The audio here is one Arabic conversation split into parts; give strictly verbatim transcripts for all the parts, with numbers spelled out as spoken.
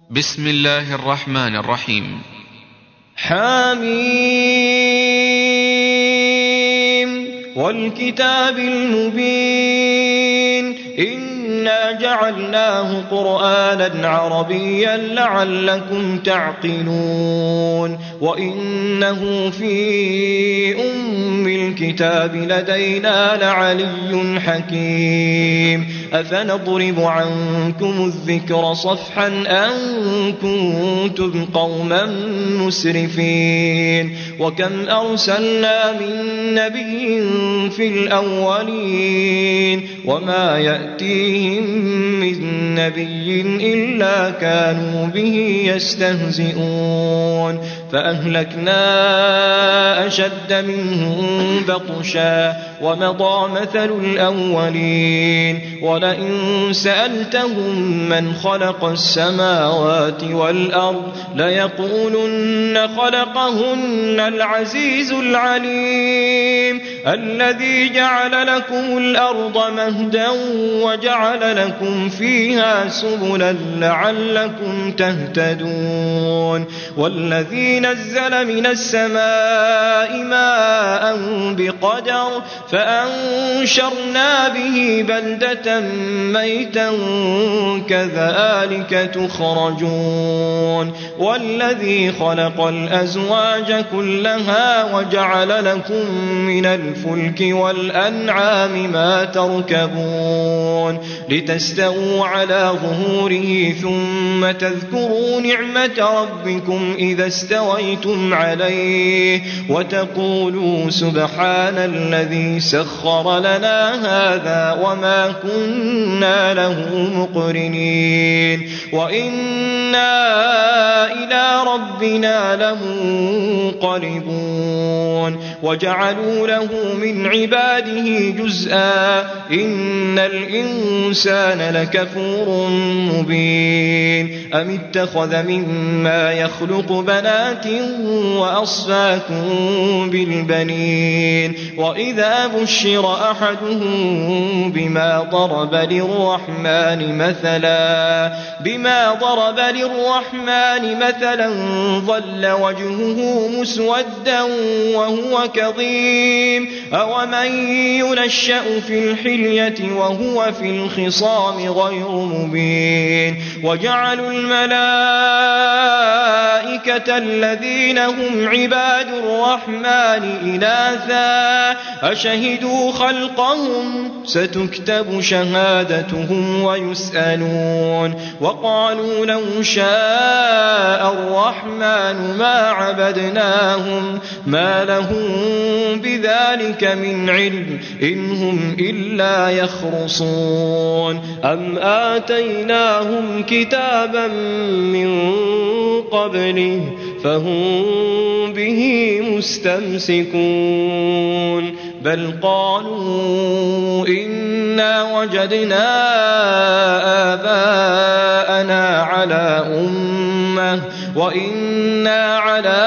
بسم الله الرحمن الرحيم. حميم والكتاب المبين إنا جعلناه قرآنا عربيا لعلكم تعقلون وإنه في أم الكتاب لدينا لعلي حكيم أفنضرب عنكم الذكر صفحا أن كنتم قوما مسرفين وكم أرسلنا من نبي في الأولين وما يأتيهم من نبي إلا كانوا به يستهزئون فأهلكنا أشد منهم بطشا ومضى مثل الأولين ولئن سألتهم من خلق السماوات والأرض ليقولن خلقهن العزيز العليم الذي جعل لكم الأرض مهدا وجعل لكم فيها سبلا لعلكم تهتدون والذي نزل من السماء ماء بقدر فأنشرنا به بلدة ميتا كذلك تخرجون والذي خلق الأزواج كلها وجعل لكم من الفلك والأنعام ما تركبون لتستووا على ظهوره ثم تذكروا نعمة ربكم إذا استويتم عليه وتقولوا سبحان الذي سخر لنا هذا وما كنا له مقرنين وإنا إلى ربنا لمنقلبون وجعلوا له من عباده جزءا إن الإنسان لكفور مبين أم اتخذ مما يخلق بنات وأصفاكم بالبنين وإذا بشر أحدهم بما ضرب للرحمن مثلا بما ضرب للرحمن مثلا ظل وجهه مسودا وهو كظيم أومن ينشأ في الحلية وهو في الخصام غير مبين وجعلوا الملائكة الذين هم عباد الرحمن إناثا أشهدوا خلقهم ستكتب شهادتهم ويسألون وقالوا لو شاء الرحمن ما عبدناهم ما لهم بذلك من علم إن هم إلا يخرصون أم آتيناهم كتابا من قبله فهم به مستمسكون بل قالوا إنا وجدنا آباءنا على أمة وإنا على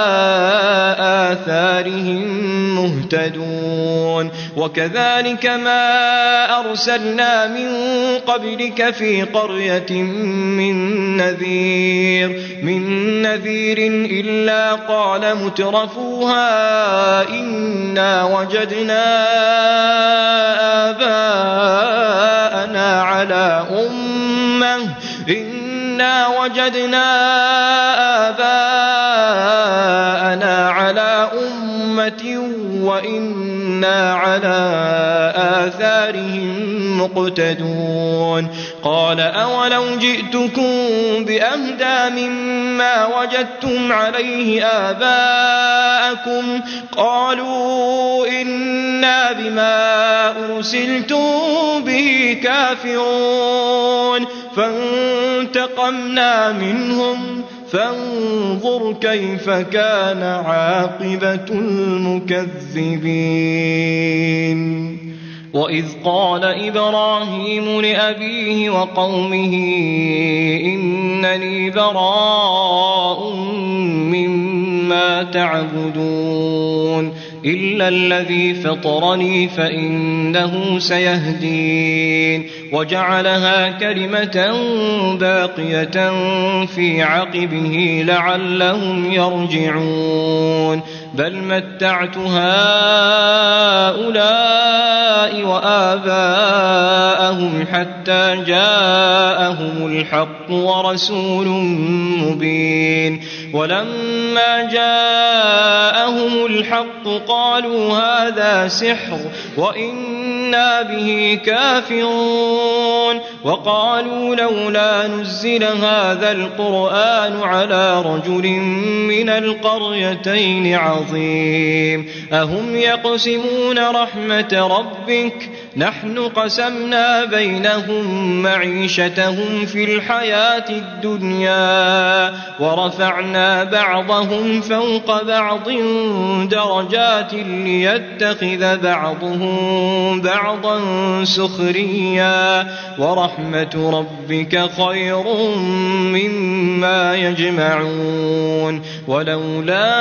آثارهم مهتدون وكذلك ما أرسلنا من قبلك في قرية من نذير من نذير إلا قال مترفوها إنا وجدنا آباءنا على أمة إنا وجدنا آباءنا على أمة وإنا على آثارهم مقتدون قال أولو جئتكم بأهدى مما وجدتم عليه آباءكم قالوا إنا بما أرسلتم به كافرون فانتقمنا منهم فانظر كيف كان عاقبة المكذبين وإذ قال إبراهيم لأبيه وقومه إنني براء مما تعبدون إلا الذي فطرني فإنه سيهدين وجعلها كلمة باقية في عقبه لعلهم يرجعون بل متعت هؤلاء وآباءهم حتى جاءهم الحق ورسول مبين ولما جاءهم الحق قالوا هذا سحر وإنا به كافرون وقالوا لولا نزل هذا القرآن على رجل من القريتين عظيم أهم يقسمون رحمة ربك نحن قسمنا بينهم معيشتهم في الحياة الدنيا ورفعنا بعضهم فوق بعض درجات ليتخذ بعضهم بعضا سخريا ورحمة ربك خير مما يجمعون ولولا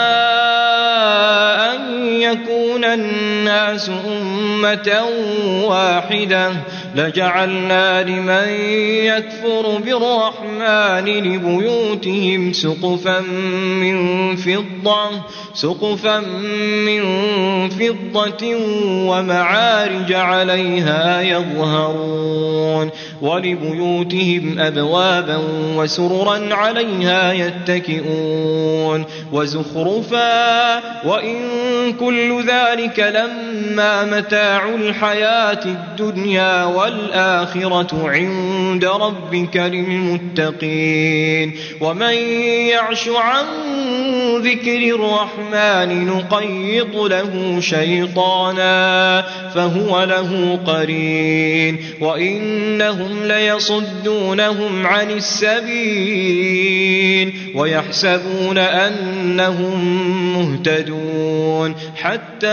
أن يكون الناس أمة واحدة لجعلنا لمن يكفر بالرحمن لبيوتهم سقفا من فضة سقفا من فضة ومعارج عليها يظهرون ولبيوتهم أبوابا وسررا عليها يتكئون وزخرفا وإن كل ذلك لما متاع الحياة الدنيا والآخرة عند ربك للمتقين ومن يعش عن ذكر الرحمن نقيض له شيطانا فهو له قرين وإنهم ليصدونهم عن السبيل ويحسبون أنهم مهتدون حتى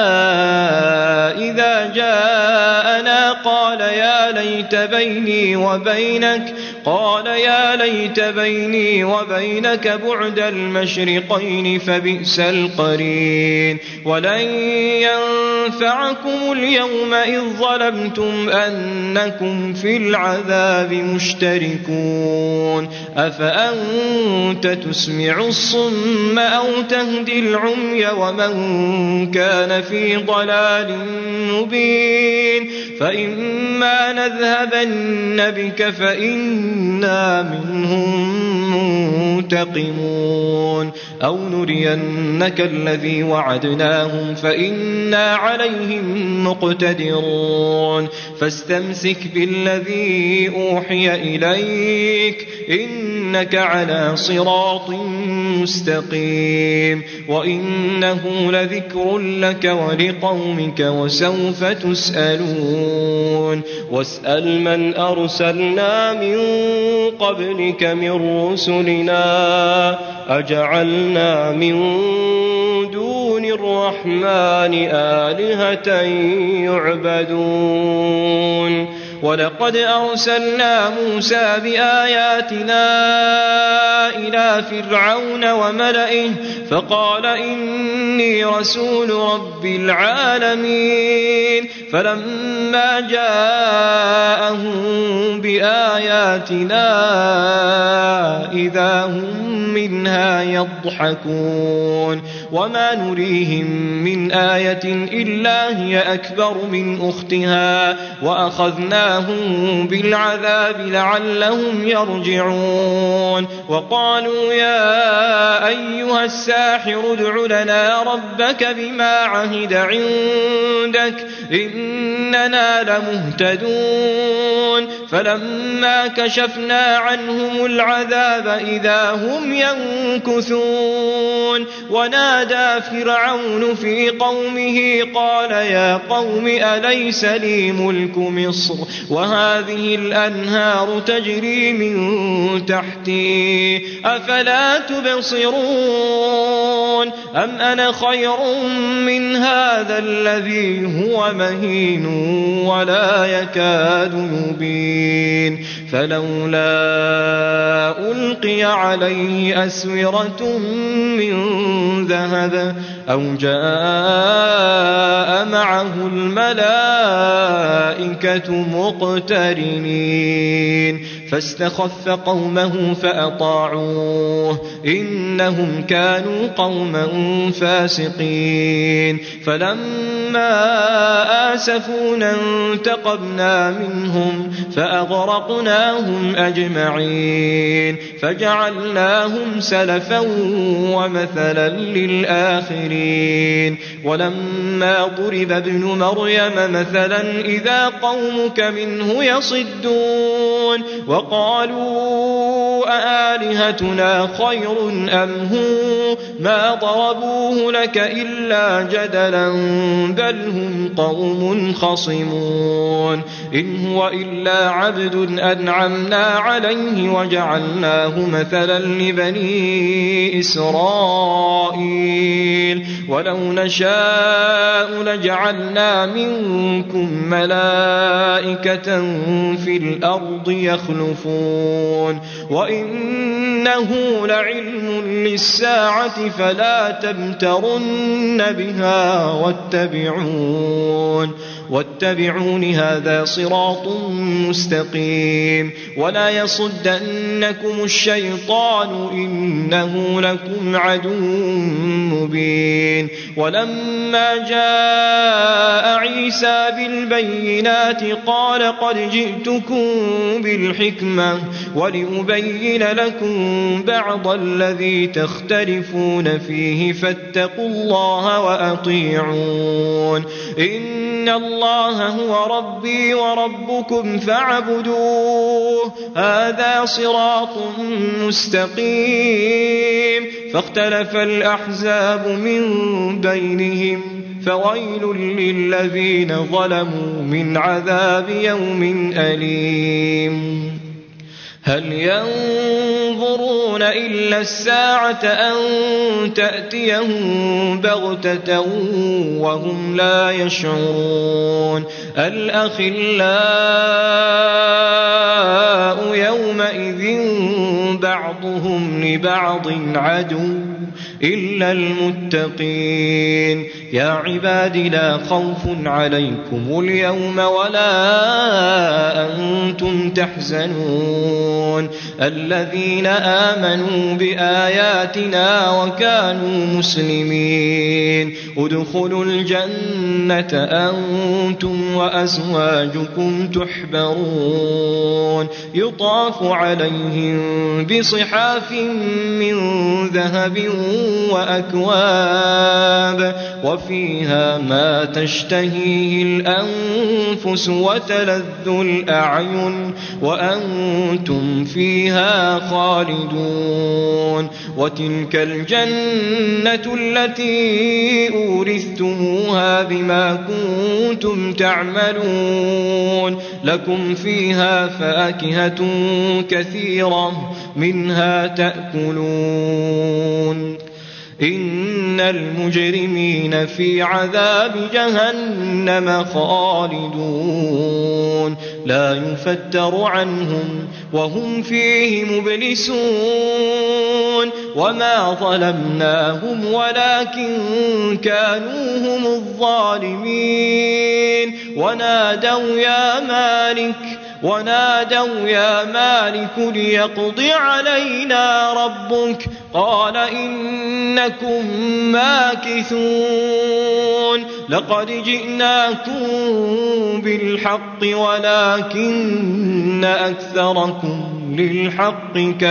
إذا جاءنا قال يا ليت بيني وبينك قال يا ليت بيني وبينك بعد المشرقين فبئس القرين ولن ينفعكم اليوم إذ ظلمتم أنكم في العذاب مشتركون أفأنت تسمع الصم أو تهدي العمي ومن كان في ضلال مبين فإما نذهبن بك فإنا منهم منتقمون أو نرينك الذي وعدناهم فإنا عليهم مقتدرون فاستمسك بالذي أوحي إليك إنك على صراط مستقيم وإنه لذكر لك ولقومك وسوف تسألون واسأل من أرسلنا من قبلك من رسلنا أجعلنا من دون الرحمن آلهة يعبدون ولقد أرسلنا موسى بآياتنا إلى فرعون وملئه فقال إني رسول رب العالمين فلما جاءهم بآياتنا إذا هم منها يضحكون وما نريهم من آية إلا هي أكبر من أختها وأخذناهم بالعذاب لعلهم يرجعون وقالوا يا أيها الساحر ادع لنا ربك بما عهد عندك إننا لمهتدون فلما كشفنا عنهم العذاب إذا هم ينكثون ونادى فرعون في قومه قال يا قوم أليس لي ملك مصر وهذه الأنهار تجري من تحتي أفلا تبصرون أم أنا خير من هذا الذي هو مهين ولا يكاد يبين فلولا ألقي عليه أسورة من ذهب أو جاء معه الملائكة مقترنين فاستخف قومه فأطاعوه إنهم كانوا قوما فاسقين فلما آسفونا انتقمنا منهم فأغرقناهم أجمعين فجعلناهم سلفا ومثلا للآخرين ولما ضرب ابن مريم مثلا إذا قومك منه يصدون وقالوا أآلهتنا خير أم هو ما ضربوه لك إلا جدلا بل هم قوم خصمون إن هو إلا عبد أنعمنا عليه وجعلناه مثلا لبني إسرائيل ولو نشاء لجعلنا منكم ملائكة في الأرض يخلفون وإنه لعلم للساعة فلا تمترن بها واتبعون واتبعون هذا صراط مستقيم ولا يصدنكم الشيطان إنه لكم عدو مبين ولما جاء عيسى بالبينات قال قد جئتكم بالحكمة ولأبين لكم بعض الذي تختلفون فيه فاتقوا الله وأطيعون إن الله هو ربي وربكم فاعبدوه هذا صراط مستقيم فاختلف الأحزاب من بينهم فويل للذين ظلموا من عذاب يوم أليم هل ينظرون إلا الساعة أن تأتيهم بغتة وهم لا يشعرون الأخلاء يومئذ بعضهم لبعض عدو إلا المتقين يا عباد لا خوف عليكم اليوم ولا أنتم تحزنون الذين آمنوا بآياتنا وكانوا مسلمين ادخلوا الجنة أنتم وأزواجكم تحبرون يطاف عليهم بصحاف من ذهب وأكواب وفيها ما تشتهيه الأنفس وتلذ الأعين وأنتم فيها خالدون وتلك الجنة التي أورثتموها بما كنتم تعملون لكم فيها فاكهة كثيرة منها تأكلون إن المجرمين في عذاب جهنم خالدون لا يفتر عنهم وهم فيه مبلسون وما ظلمناهم ولكن كانوا هم الظالمين ونادوا يا مالك ونادوا يا مالك ليقض علينا ربك قال إنكم ماكثون لقد جئناكم بالحق ولكن أكثركم للحق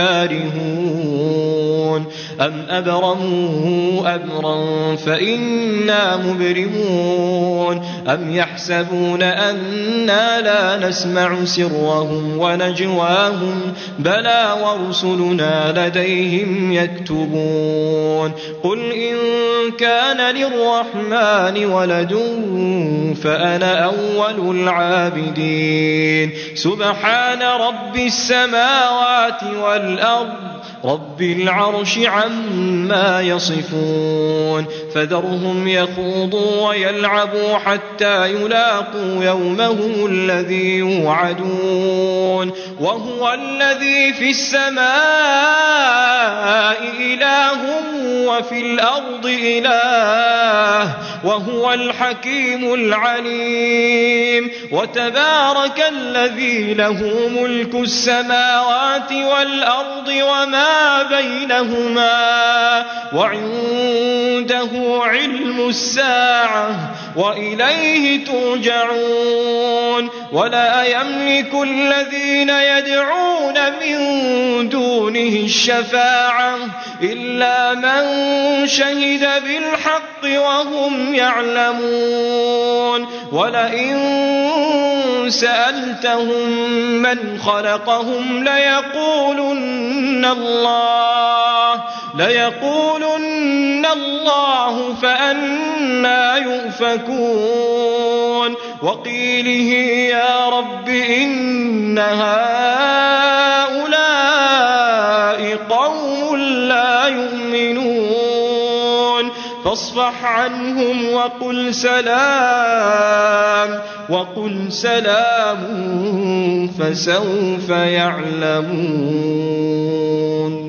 كارهون أم أبرموا أمرا فإنا مبرمون أم يحسبون أنا لا نسمع سرهم ونجواهم بلى ورسلنا لديهم يكتبون قل إن كان للرحمن ولد فأنا أول العابدين سبحان رب السماوات السماوات والأرض رب العرش عما يصفون فذرهم يخوضوا ويلعبوا حتى يلاقوا يومهم الذي يوعدون وهو الذي في السماء إله وفي الأرض إله وهو الحكيم العليم وتبارك الذي له ملك السماوات والأرض وما بينهما وعنده علم الساعة وإليه ترجعون ولا يملك الذين يدعون من دونه الشفاعة إلا من شهد بالحق وهم يعلمون ولئن سألتهم من خلقهم ليقولن الله ليقولن الله فأنى يؤفكون وقيله يا رب إن هؤلاء قوم لا يؤمنون فاصفح عنهم وقل سلام وقل سلام فسوف يعلمون.